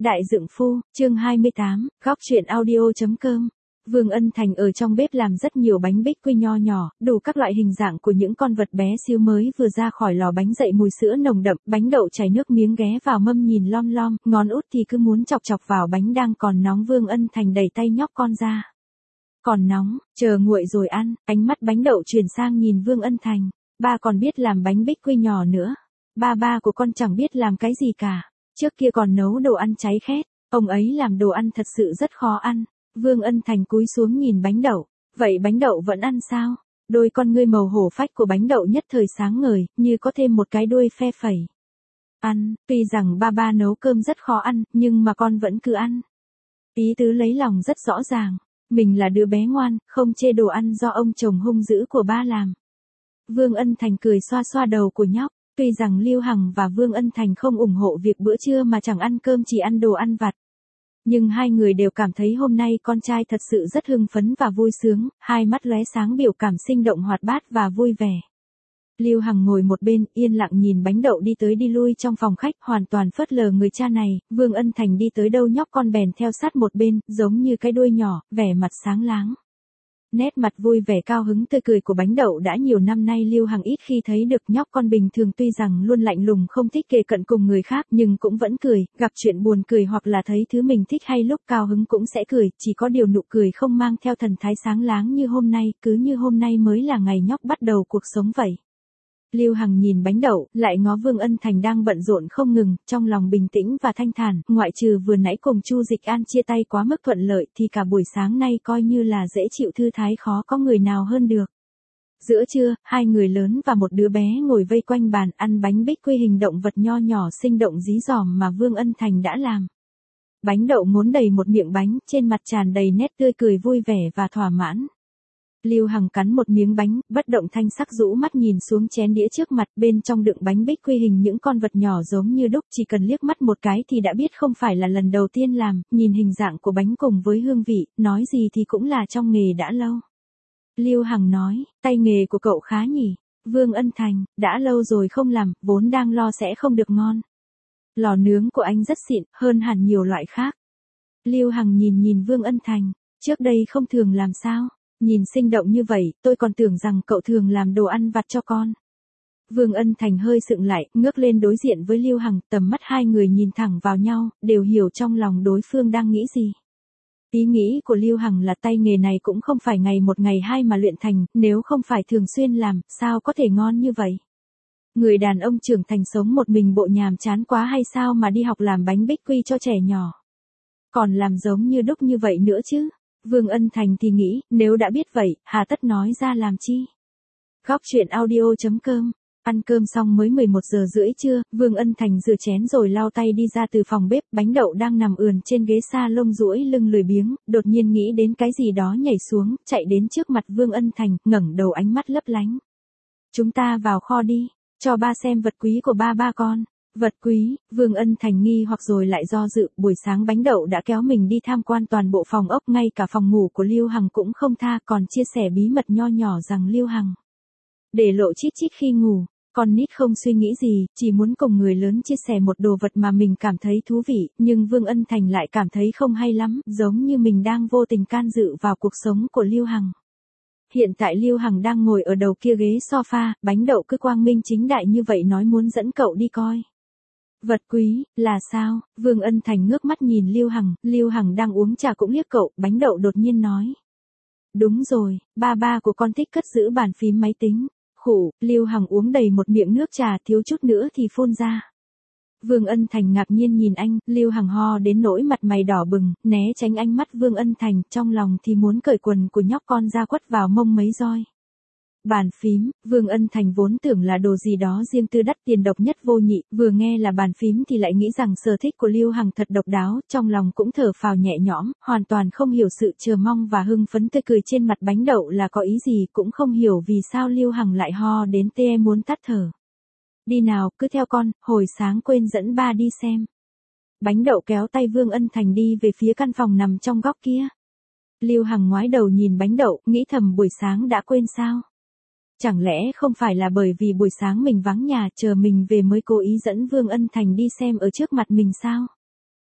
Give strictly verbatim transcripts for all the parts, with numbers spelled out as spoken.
Đại Dượng Phu, chương hai mươi tám, góc truyện audio.com. Vương Ân Thành ở trong bếp làm rất nhiều bánh bích quy nho nhỏ, đủ các loại hình dạng của những con vật bé xíu mới vừa ra khỏi lò bánh dậy mùi sữa nồng đậm, bánh đậu chảy nước miếng ghé vào mâm nhìn lom lom, ngón út thì cứ muốn chọc chọc vào bánh đang còn nóng. Vương Ân Thành đẩy tay nhóc con ra. Còn nóng, chờ nguội rồi ăn. Ánh mắt bánh đậu chuyển sang nhìn Vương Ân Thành. Ba còn biết làm bánh bích quy nhỏ nữa. Ba ba của con chẳng biết làm cái gì cả. Trước kia còn nấu đồ ăn cháy khét, ông ấy làm đồ ăn thật sự rất khó ăn. Vương Ân Thành cúi xuống nhìn bánh đậu, vậy bánh đậu vẫn ăn sao? Đôi con ngươi màu hổ phách của bánh đậu nhất thời sáng ngời, như có thêm một cái đuôi phe phẩy. Ăn, tuy rằng ba ba nấu cơm rất khó ăn, nhưng mà con vẫn cứ ăn. Ý tứ lấy lòng rất rõ ràng, mình là đứa bé ngoan, không chê đồ ăn do ông chồng hung dữ của ba làm. Vương Ân Thành cười xoa xoa đầu của nhóc. Tuy rằng Lưu Hằng và Vương Ân Thành không ủng hộ việc bữa trưa mà chẳng ăn cơm chỉ ăn đồ ăn vặt. Nhưng hai người đều cảm thấy hôm nay con trai thật sự rất hưng phấn và vui sướng, hai mắt lóe sáng biểu cảm sinh động hoạt bát và vui vẻ. Lưu Hằng ngồi một bên, yên lặng nhìn bánh đậu đi tới đi lui trong phòng khách, hoàn toàn phớt lờ người cha này. Vương Ân Thành đi tới đâu nhóc con bèn theo sát một bên, giống như cái đuôi nhỏ, vẻ mặt sáng láng. Nét mặt vui vẻ cao hứng tươi cười của bánh đậu đã nhiều năm nay Lưu Hằng ít khi thấy được. Nhóc con bình thường tuy rằng luôn lạnh lùng không thích kề cận cùng người khác nhưng cũng vẫn cười, gặp chuyện buồn cười hoặc là thấy thứ mình thích hay lúc cao hứng cũng sẽ cười, chỉ có điều nụ cười không mang theo thần thái sáng láng như hôm nay, cứ như hôm nay mới là ngày nhóc bắt đầu cuộc sống vậy. Lưu Hằng nhìn bánh đậu, lại ngó Vương Ân Thành đang bận rộn không ngừng, trong lòng bình tĩnh và thanh thản, ngoại trừ vừa nãy cùng Chu Dịch An chia tay quá mức thuận lợi thì cả buổi sáng nay coi như là dễ chịu thư thái, khó có người nào hơn được. Giữa trưa, hai người lớn và một đứa bé ngồi vây quanh bàn ăn bánh bích quy hình động vật nho nhỏ sinh động dí dỏm mà Vương Ân Thành đã làm. Bánh đậu ngốn đầy một miệng bánh, trên mặt tràn đầy nét tươi cười vui vẻ và thỏa mãn. Lưu Hằng cắn một miếng bánh, bất động thanh sắc rũ mắt nhìn xuống chén đĩa trước mặt, bên trong đựng bánh bích quy hình những con vật nhỏ giống như đúc, chỉ cần liếc mắt một cái thì đã biết không phải là lần đầu tiên làm, nhìn hình dạng của bánh cùng với hương vị, nói gì thì cũng là trong nghề đã lâu. Lưu Hằng nói, tay nghề của cậu khá nhỉ. Vương Ân Thành, đã lâu rồi không làm, vốn đang lo sẽ không được ngon. Lò nướng của anh rất xịn, hơn hẳn nhiều loại khác. Lưu Hằng nhìn nhìn Vương Ân Thành, trước đây không thường làm sao? Nhìn sinh động như vậy, tôi còn tưởng rằng cậu thường làm đồ ăn vặt cho con. Vương Ân Thành hơi sững lại, ngước lên đối diện với Lưu Hằng, tầm mắt hai người nhìn thẳng vào nhau, đều hiểu trong lòng đối phương đang nghĩ gì. Ý nghĩ của Lưu Hằng là tay nghề này cũng không phải ngày một ngày hai mà luyện thành, nếu không phải thường xuyên làm, sao có thể ngon như vậy. Người đàn ông trưởng thành sống một mình bộ nhàm chán quá hay sao mà đi học làm bánh bích quy cho trẻ nhỏ. Còn làm giống như đúc như vậy nữa chứ. Vương Ân Thành thì nghĩ, nếu đã biết vậy, hà tất nói ra làm chi. Góc truyện audio.com. Ăn cơm xong mới mười một giờ rưỡi trưa, Vương Ân Thành rửa chén rồi lau tay đi ra từ phòng bếp, bánh đậu đang nằm ườn trên ghế sa lông duỗi lưng lười biếng, đột nhiên nghĩ đến cái gì đó nhảy xuống, chạy đến trước mặt Vương Ân Thành, ngẩng đầu ánh mắt lấp lánh. Chúng ta vào kho đi, cho ba xem vật quý của ba ba con. Vật quý, Vương Ân Thành nghi hoặc rồi lại do dự, buổi sáng bánh đậu đã kéo mình đi tham quan toàn bộ phòng ốc, ngay cả phòng ngủ của Lưu Hằng cũng không tha, còn chia sẻ bí mật nho nhỏ rằng Lưu Hằng để lộ chít chít khi ngủ. Con nít không suy nghĩ gì, chỉ muốn cùng người lớn chia sẻ một đồ vật mà mình cảm thấy thú vị, nhưng Vương Ân Thành lại cảm thấy không hay lắm, giống như mình đang vô tình can dự vào cuộc sống của Lưu Hằng. Hiện tại Lưu Hằng đang ngồi ở đầu kia ghế sofa, bánh đậu cứ quang minh chính đại như vậy nói muốn dẫn cậu đi coi. Vật quý, là sao? Vương Ân Thành ngước mắt nhìn Lưu Hằng, Lưu Hằng đang uống trà cũng liếc cậu, bánh đậu đột nhiên nói. Đúng rồi, ba ba của con thích cất giữ bàn phím máy tính. Khủ, Lưu Hằng uống đầy một miệng nước trà, thiếu chút nữa thì phun ra. Vương Ân Thành ngạc nhiên nhìn anh, Lưu Hằng ho đến nỗi mặt mày đỏ bừng, né tránh ánh mắt Vương Ân Thành, trong lòng thì muốn cởi quần của nhóc con ra quất vào mông mấy roi. Bàn phím, Vương Ân Thành vốn tưởng là đồ gì đó riêng tư đắt tiền độc nhất vô nhị, vừa nghe là bàn phím thì lại nghĩ rằng sở thích của Lưu Hằng thật độc đáo, trong lòng cũng thở phào nhẹ nhõm, hoàn toàn không hiểu sự chờ mong và hưng phấn tươi cười trên mặt bánh đậu là có ý gì, cũng không hiểu vì sao Lưu Hằng lại ho đến tê muốn tắt thở. Đi nào, cứ theo con, hồi sáng quên dẫn ba đi xem. Bánh đậu kéo tay Vương Ân Thành đi về phía căn phòng nằm trong góc kia. Lưu Hằng ngoái đầu nhìn bánh đậu, nghĩ thầm buổi sáng đã quên sao? Chẳng lẽ không phải là bởi vì buổi sáng mình vắng nhà chờ mình về mới cố ý dẫn Vương Ân Thành đi xem ở trước mặt mình sao?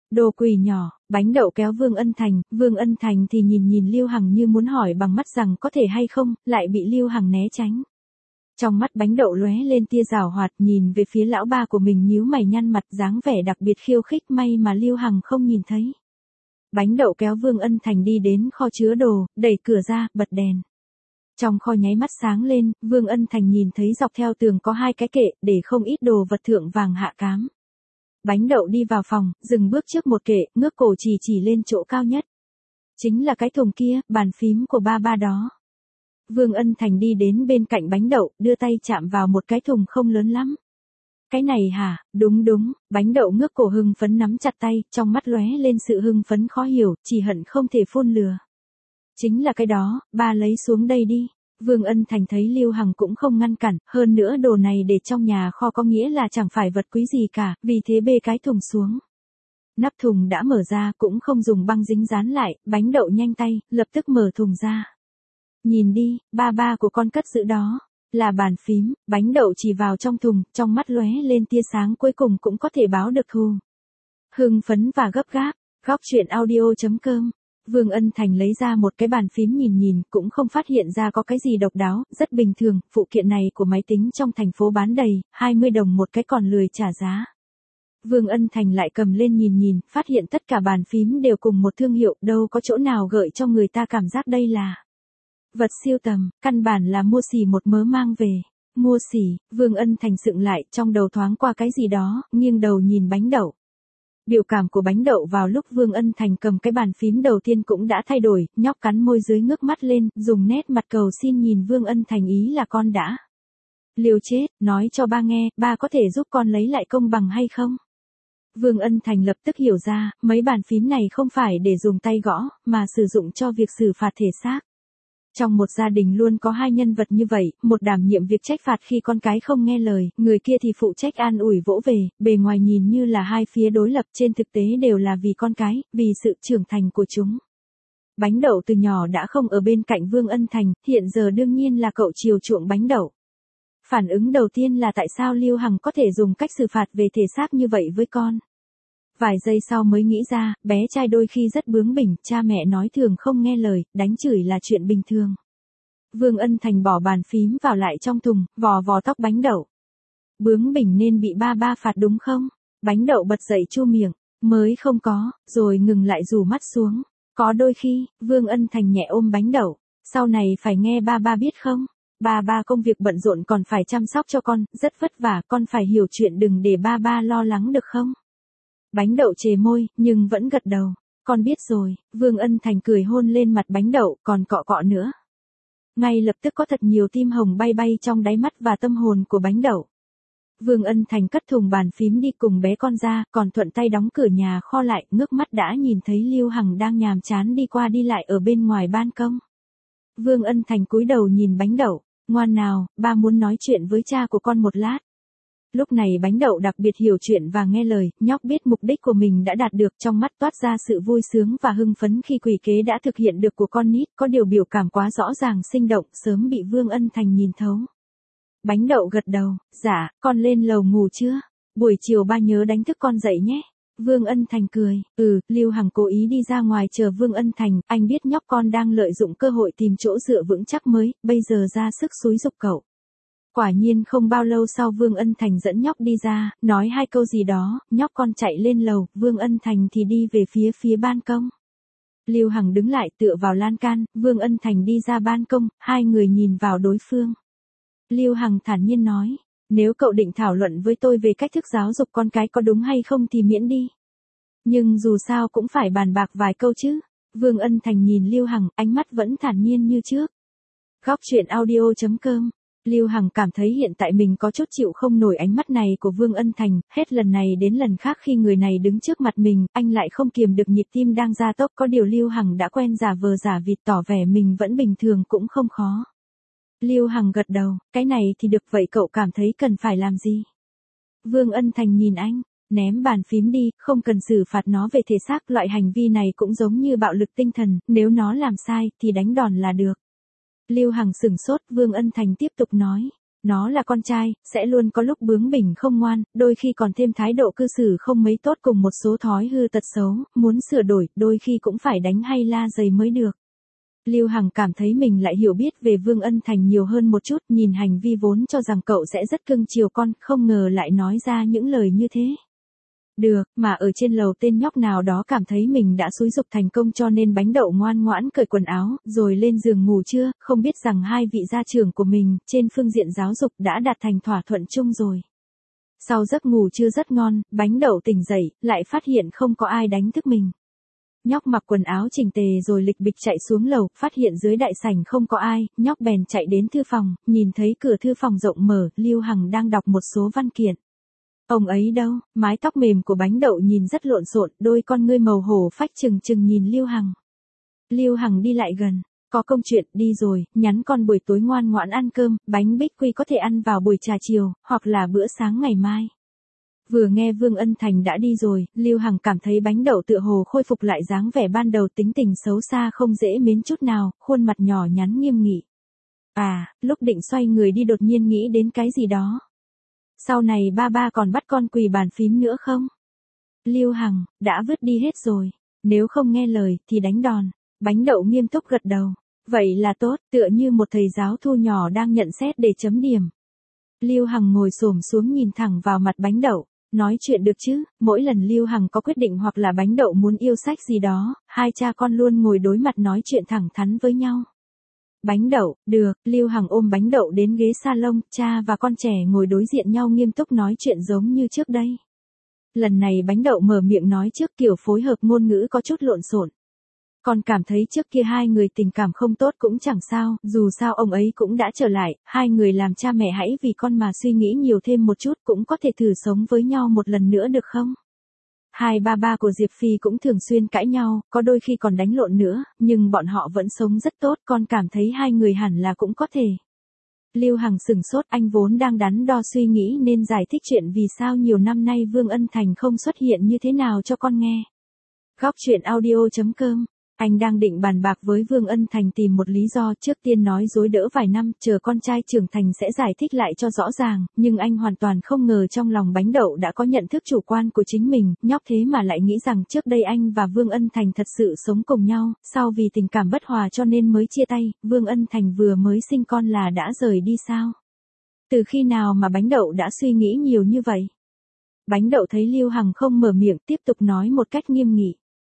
Đồ quỷ nhỏ, bánh đậu kéo Vương Ân Thành, Vương Ân Thành thì nhìn nhìn Lưu Hằng như muốn hỏi bằng mắt rằng có thể hay không, lại bị Lưu Hằng né tránh. Trong mắt bánh đậu lóe lên tia giảo hoạt, nhìn về phía lão ba của mình nhíu mày nhăn mặt, dáng vẻ đặc biệt khiêu khích, may mà Lưu Hằng không nhìn thấy. Bánh đậu kéo Vương Ân Thành đi đến kho chứa đồ, đẩy cửa ra, bật đèn. Trong kho nháy mắt sáng lên, Vương Ân Thành nhìn thấy dọc theo tường có hai cái kệ, để không ít đồ vật thượng vàng hạ cám. Bánh đậu đi vào phòng, dừng bước trước một kệ, ngước cổ chỉ chỉ lên chỗ cao nhất. Chính là cái thùng kia, bàn phím của ba ba đó. Vương Ân Thành đi đến bên cạnh bánh đậu, đưa tay chạm vào một cái thùng không lớn lắm. Cái này hả, đúng đúng, bánh đậu ngước cổ hưng phấn nắm chặt tay, trong mắt lóe lên sự hưng phấn khó hiểu, chỉ hận không thể phun lừa. Chính là cái đó, ba lấy xuống đây đi. Vương Ân Thành thấy Lưu Hằng cũng không ngăn cản, hơn nữa đồ này để trong nhà kho có nghĩa là chẳng phải vật quý gì cả, vì thế bê cái thùng xuống. Nắp thùng đã mở ra, cũng không dùng băng dính dán lại, bánh đậu nhanh tay, lập tức mở thùng ra. Nhìn đi, ba ba của con cất giữ đó, là bàn phím, bánh đậu chỉ vào trong thùng, trong mắt lóe lên tia sáng cuối cùng cũng có thể báo được thù. Hưng phấn và gấp gáp, góc truyện audio chấm com. Vương Ân Thành lấy ra một cái bàn phím nhìn nhìn, cũng không phát hiện ra có cái gì độc đáo, rất bình thường, phụ kiện này của máy tính trong thành phố bán đầy, hai mươi đồng một cái còn lười trả giá. Vương Ân Thành lại cầm lên nhìn nhìn, phát hiện tất cả bàn phím đều cùng một thương hiệu, đâu có chỗ nào gợi cho người ta cảm giác đây là vật siêu tầm, căn bản là mua xỉ một mớ mang về. Mua xỉ, Vương Ân Thành sững lại, trong đầu thoáng qua cái gì đó, nghiêng đầu nhìn bánh đậu. Biểu cảm của bánh đậu vào lúc Vương Ân Thành cầm cái bàn phím đầu tiên cũng đã thay đổi, nhóc cắn môi dưới ngước mắt lên, dùng nét mặt cầu xin nhìn Vương Ân Thành ý là con đã. Liều chết, nói cho ba nghe, ba có thể giúp con lấy lại công bằng hay không? Vương Ân Thành lập tức hiểu ra, mấy bàn phím này không phải để dùng tay gõ, mà sử dụng cho việc xử phạt thể xác. Trong một gia đình luôn có hai nhân vật như vậy, một đảm nhiệm việc trách phạt khi con cái không nghe lời, người kia thì phụ trách an ủi vỗ về, bề ngoài nhìn như là hai phía đối lập, trên thực tế đều là vì con cái, vì sự trưởng thành của chúng. Bánh đậu từ nhỏ đã không ở bên cạnh Vương Ân Thành, hiện giờ đương nhiên là cậu chiều chuộng bánh đậu. Phản ứng đầu tiên là tại sao Lưu Hằng có thể dùng cách xử phạt về thể xác như vậy với con. Vài giây sau mới nghĩ ra, bé trai đôi khi rất bướng bỉnh, cha mẹ nói thường không nghe lời, đánh chửi là chuyện bình thường. Vương Ân Thành bỏ bàn phím vào lại trong thùng, vò vò tóc bánh đậu. Bướng bỉnh nên bị ba ba phạt đúng không? Bánh đậu bật dậy chu miệng, mới không có, rồi ngừng lại rủ mắt xuống. Có đôi khi, Vương Ân Thành nhẹ ôm bánh đậu, sau này phải nghe ba ba biết không? Ba ba công việc bận rộn còn phải chăm sóc cho con, rất vất vả, con phải hiểu chuyện đừng để ba ba lo lắng được không? Bánh đậu chề môi, nhưng vẫn gật đầu. Con biết rồi, Vương Ân Thành cười hôn lên mặt bánh đậu, còn cọ cọ nữa. Ngay lập tức có thật nhiều tim hồng bay bay trong đáy mắt và tâm hồn của bánh đậu. Vương Ân Thành cất thùng bàn phím đi cùng bé con ra, còn thuận tay đóng cửa nhà kho lại, ngước mắt đã nhìn thấy Lưu Hằng đang nhàm chán đi qua đi lại ở bên ngoài ban công. Vương Ân Thành cúi đầu nhìn bánh đậu, ngoan nào, ba muốn nói chuyện với cha của con một lát. Lúc này bánh đậu đặc biệt hiểu chuyện và nghe lời, nhóc biết mục đích của mình đã đạt được, trong mắt toát ra sự vui sướng và hưng phấn khi quỷ kế đã thực hiện được của con nít, có điều biểu cảm quá rõ ràng sinh động, sớm bị Vương Ân Thành nhìn thấu. Bánh đậu gật đầu, dạ, con lên lầu ngủ chưa? Buổi chiều ba nhớ đánh thức con dậy nhé. Vương Ân Thành cười, ừ, Lưu Hằng cố ý đi ra ngoài chờ Vương Ân Thành, anh biết nhóc con đang lợi dụng cơ hội tìm chỗ dựa vững chắc mới, bây giờ ra sức xúi giục cậu. Quả nhiên không bao lâu sau Vương Ân Thành dẫn nhóc đi ra, nói hai câu gì đó, nhóc con chạy lên lầu, Vương Ân Thành thì đi về phía phía ban công. Lưu Hằng đứng lại tựa vào lan can, Vương Ân Thành đi ra ban công, hai người nhìn vào đối phương. Lưu Hằng thản nhiên nói, nếu cậu định thảo luận với tôi về cách thức giáo dục con cái có đúng hay không thì miễn đi. Nhưng dù sao cũng phải bàn bạc vài câu chứ. Vương Ân Thành nhìn Lưu Hằng, ánh mắt vẫn thản nhiên như trước. Góc truyện audio chấm com. Lưu Hằng cảm thấy hiện tại mình có chút chịu không nổi ánh mắt này của Vương Ân Thành, hết lần này đến lần khác khi người này đứng trước mặt mình, anh lại không kiềm được nhịp tim đang gia tốc, có điều Lưu Hằng đã quen giả vờ giả vịt tỏ vẻ mình vẫn bình thường cũng không khó. Lưu Hằng gật đầu, cái này thì được vậy cậu cảm thấy cần phải làm gì? Vương Ân Thành nhìn anh, ném bàn phím đi, không cần xử phạt nó về thể xác, loại hành vi này cũng giống như bạo lực tinh thần, nếu nó làm sai thì đánh đòn là được. Lưu Hằng sửng sốt, Vương Ân Thành tiếp tục nói, nó là con trai, sẽ luôn có lúc bướng bỉnh không ngoan, đôi khi còn thêm thái độ cư xử không mấy tốt cùng một số thói hư tật xấu, muốn sửa đổi, đôi khi cũng phải đánh hay la dày mới được. Lưu Hằng cảm thấy mình lại hiểu biết về Vương Ân Thành nhiều hơn một chút, nhìn hành vi vốn cho rằng cậu sẽ rất cưng chiều con, không ngờ lại nói ra những lời như thế. Được, mà ở trên lầu tên nhóc nào đó cảm thấy mình đã xúi giục thành công cho nên bánh đậu ngoan ngoãn cởi quần áo, rồi lên giường ngủ trưa, không biết rằng hai vị gia trưởng của mình, trên phương diện giáo dục đã đạt thành thỏa thuận chung rồi. Sau giấc ngủ trưa rất ngon, bánh đậu tỉnh dậy, lại phát hiện không có ai đánh thức mình. Nhóc mặc quần áo chỉnh tề rồi lịch bịch chạy xuống lầu, phát hiện dưới đại sảnh không có ai, nhóc bèn chạy đến thư phòng, nhìn thấy cửa thư phòng rộng mở, Lưu Hằng đang đọc một số văn kiện. Ông ấy đâu, mái tóc mềm của bánh đậu nhìn rất lộn xộn, đôi con ngươi màu hổ phách trừng trừng nhìn Lưu Hằng. Lưu Hằng đi lại gần, có công chuyện, đi rồi, nhắn con buổi tối ngoan ngoãn ăn cơm, bánh bích quy có thể ăn vào buổi trà chiều, hoặc là bữa sáng ngày mai. Vừa nghe Vương Ân Thành đã đi rồi, Lưu Hằng cảm thấy bánh đậu tựa hồ khôi phục lại dáng vẻ ban đầu, tính tình xấu xa không dễ mến chút nào, khuôn mặt nhỏ nhắn nghiêm nghị. À, lúc định xoay người đi đột nhiên nghĩ đến cái gì đó. Sau này ba ba còn bắt con quỳ bàn phím nữa không? Lưu Hằng, đã vứt đi hết rồi, nếu không nghe lời thì đánh đòn. Bánh đậu nghiêm túc gật đầu. Vậy là tốt, tựa như một thầy giáo thu nhỏ đang nhận xét để chấm điểm. Lưu Hằng ngồi xổm xuống nhìn thẳng vào mặt bánh đậu. Nói chuyện được chứ, mỗi lần Lưu Hằng có quyết định hoặc là bánh đậu muốn yêu sách gì đó, hai cha con luôn ngồi đối mặt nói chuyện thẳng thắn với nhau. Bánh đậu, được, Lưu Hằng ôm bánh đậu đến ghế salon, cha và con trẻ ngồi đối diện nhau nghiêm túc nói chuyện giống như trước đây. Lần này bánh đậu mở miệng nói trước, kiểu phối hợp ngôn ngữ có chút lộn xộn. Con cảm thấy trước kia hai người tình cảm không tốt cũng chẳng sao, dù sao ông ấy cũng đã trở lại, hai người làm cha mẹ hãy vì con mà suy nghĩ nhiều thêm một chút, cũng có thể thử sống với nhau một lần nữa được không? Hai ba ba của Diệp Phi cũng thường xuyên cãi nhau, có đôi khi còn đánh lộn nữa, nhưng bọn họ vẫn sống rất tốt, con cảm thấy hai người hẳn là cũng có thể. Lưu Hằng sửng sốt, anh vốn đang đắn đo suy nghĩ nên giải thích chuyện vì sao nhiều năm nay Vương Ân Thành không xuất hiện như thế nào cho con nghe. Góc truyện audio chấm com. Anh đang định bàn bạc với Vương Ân Thành tìm một lý do, trước tiên nói dối đỡ vài năm, chờ con trai trưởng thành sẽ giải thích lại cho rõ ràng, nhưng anh hoàn toàn không ngờ trong lòng bánh đậu đã có nhận thức chủ quan của chính mình, nhóc thế mà lại nghĩ rằng trước đây anh và Vương Ân Thành thật sự sống cùng nhau, sau vì tình cảm bất hòa cho nên mới chia tay, Vương Ân Thành vừa mới sinh con là đã rời đi sao? Từ khi nào mà bánh đậu đã suy nghĩ nhiều như vậy? Bánh đậu thấy Lưu Hằng không mở miệng, tiếp tục nói một cách nghiêm nghị.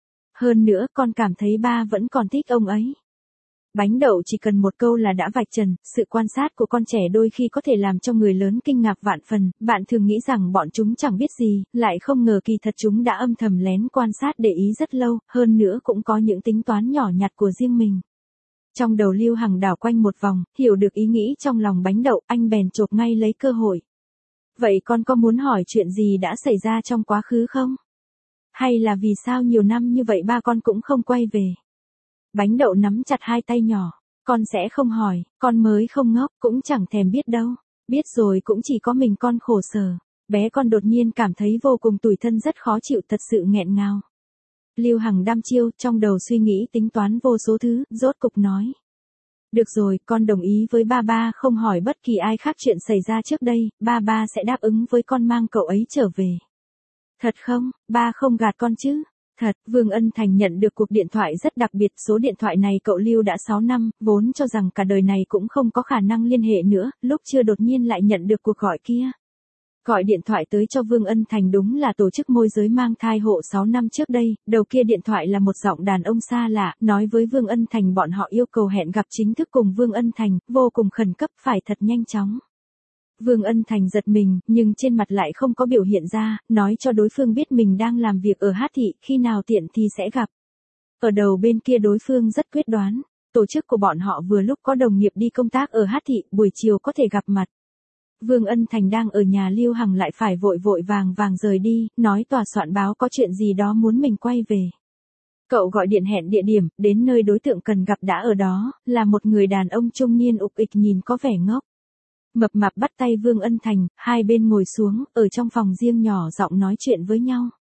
Hơn nữa con cảm thấy ba vẫn còn thích ông ấy. Bánh đậu chỉ cần một câu là đã vạch trần, sự quan sát của con trẻ đôi khi có thể làm cho người lớn kinh ngạc vạn phần, bạn thường nghĩ rằng bọn chúng chẳng biết gì, lại không ngờ kỳ thật chúng đã âm thầm lén quan sát để ý rất lâu, hơn nữa cũng có những tính toán nhỏ nhặt của riêng mình. Trong đầu Lưu Hằng đảo quanh một vòng, hiểu được ý nghĩ trong lòng bánh đậu, anh bèn chộp ngay lấy cơ hội. Vậy con có muốn hỏi chuyện gì đã xảy ra trong quá khứ không? Hay là vì sao nhiều năm như vậy ba con cũng không quay về? Bánh đậu nắm chặt hai tay nhỏ. Con sẽ không hỏi, con mới không ngốc, cũng chẳng thèm biết đâu. Biết rồi cũng chỉ có mình con khổ sở. Bé con đột nhiên cảm thấy vô cùng tủi thân, rất khó chịu, thật sự nghẹn ngào. Lưu Hằng đăm chiêu, trong đầu suy nghĩ tính toán vô số thứ, rốt cục nói. Được rồi, con đồng ý với ba ba không hỏi bất kỳ ai khác chuyện xảy ra trước đây, ba ba sẽ đáp ứng với con mang cậu ấy trở về. Thật không, ba không gạt con chứ? Thật, Vương Ân Thành nhận được cuộc điện thoại rất đặc biệt, số điện thoại này cậu lưu đã sáu năm, vốn cho rằng cả đời này cũng không có khả năng liên hệ nữa, lúc chưa đột nhiên lại nhận được cuộc gọi kia. Gọi điện thoại tới cho Vương Ân Thành đúng là tổ chức môi giới mang thai hộ sáu năm trước đây, đầu kia điện thoại là một giọng đàn ông xa lạ, nói với Vương Ân Thành bọn họ yêu cầu hẹn gặp chính thức cùng Vương Ân Thành, vô cùng khẩn cấp, phải thật nhanh chóng. Vương Ân Thành giật mình, nhưng trên mặt lại không có biểu hiện ra, nói cho đối phương biết mình đang làm việc ở Hát Thị, khi nào tiện thì sẽ gặp. Ở đầu bên kia đối phương rất quyết đoán, tổ chức của bọn họ vừa lúc có đồng nghiệp đi công tác ở Hát Thị, buổi chiều có thể gặp mặt. Vương Ân Thành đang ở nhà Lưu Hằng lại phải vội vội vàng vàng rời đi, nói tòa soạn báo có chuyện gì đó muốn mình quay về. Cậu gọi điện hẹn địa điểm, đến nơi đối tượng cần gặp đã ở đó, là một người đàn ông trung niên ục ịch nhìn có vẻ ngốc. Mập mạp bắt tay Vương Ân Thành, hai bên ngồi xuống, ở trong phòng riêng nhỏ giọng nói chuyện với nhau.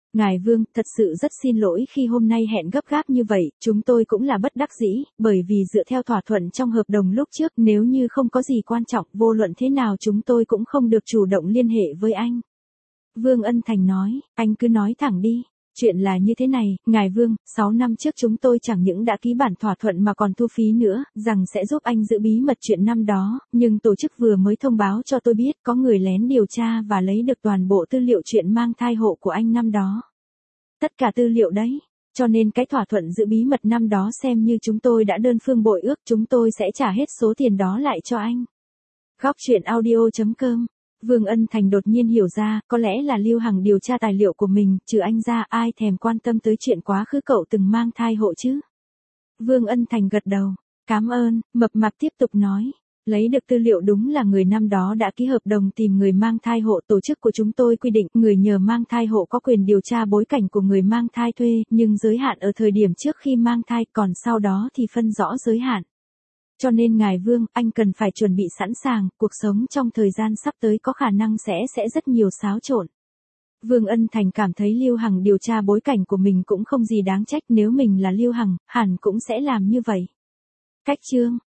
Ngài Vương, thật sự rất xin lỗi khi hôm nay hẹn gấp gáp như vậy, chúng tôi cũng là bất đắc dĩ, bởi vì dựa theo thỏa thuận trong hợp đồng lúc trước, nếu như không có gì quan trọng, vô luận thế nào chúng tôi cũng không được chủ động liên hệ với anh. Vương Ân Thành nói, anh cứ nói thẳng đi. Chuyện là như thế này, Ngài Vương, sáu năm trước chúng tôi chẳng những đã ký bản thỏa thuận mà còn thu phí nữa, rằng sẽ giúp anh giữ bí mật chuyện năm đó, nhưng tổ chức vừa mới thông báo cho tôi biết có người lén điều tra và lấy được toàn bộ tư liệu chuyện mang thai hộ của anh năm đó. Tất cả tư liệu đấy. Cho nên cái thỏa thuận giữ bí mật năm đó xem như chúng tôi đã đơn phương bội ước, chúng tôi sẽ trả hết số tiền đó lại cho anh. Góc truyện audio chấm com. Vương Ân Thành đột nhiên hiểu ra, có lẽ là Lưu Hằng điều tra tài liệu của mình, trừ anh ra ai thèm quan tâm tới chuyện quá khứ cậu từng mang thai hộ chứ. Vương Ân Thành gật đầu, cảm ơn, mập mạp tiếp tục nói. Lấy được tư liệu đúng là người năm đó đã ký hợp đồng tìm người mang thai hộ, tổ chức của chúng tôi quy định người nhờ mang thai hộ có quyền điều tra bối cảnh của người mang thai thuê, nhưng giới hạn ở thời điểm trước khi mang thai, còn sau đó thì phân rõ giới hạn. Cho nên Ngài Vương, anh cần phải chuẩn bị sẵn sàng, cuộc sống trong thời gian sắp tới có khả năng sẽ sẽ rất nhiều xáo trộn. Vương Ân Thành cảm thấy Lưu Hằng điều tra bối cảnh của mình cũng không gì đáng trách, nếu mình là Lưu Hằng, hẳn cũng sẽ làm như vậy. Cách chương